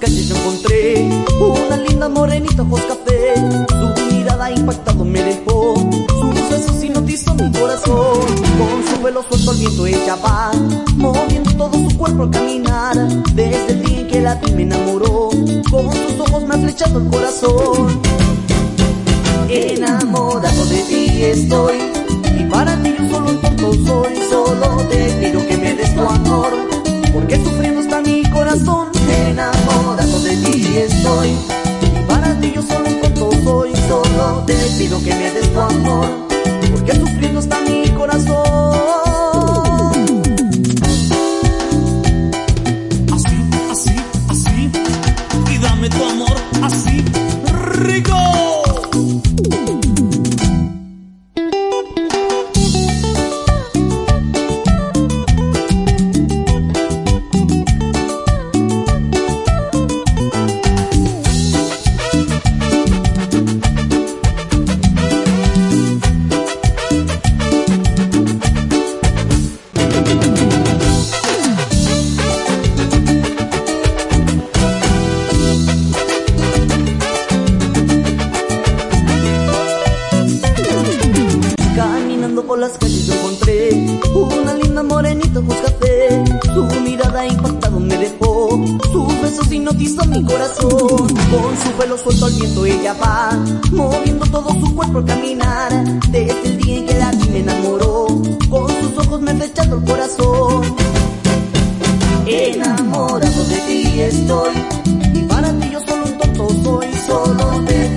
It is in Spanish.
calles yo encontré una linda morenita ojos café. Su mirada impactado me dejó, sus besos hipnotizó mi corazón. Con su pelo suelto al viento ella va, moviendo todo su cuerpo al caminar. Desde el día en que la vi me enamoró, con sus ojos me ha flechado el corazón. Enamorado de ti estoy, y para ti yo solo un tonto soy. Solo te pido que me des tu amor, porque sufriendo está mi corazón. Enamorado de ti estoy, y para ti yo solo un tonto soy. Solo te pido que me des tu amor, porque sufriendo está mi corazón. Así, así, así, y dame tu amor así, rico. Caminando por las calles yo encontré una linda morenita ojos café. Su mirada impactado me dejó, sus besos hipnotizó mi corazón. Con su pelo suelto al viento ella va, moviendo todo su cuerpo al caminar. Desde el día en que la vi me enamoró, con sus ojos me ha flechado el corazón. Enamorado de ti estoy, y para ti yo solo un tonto soy. Solo te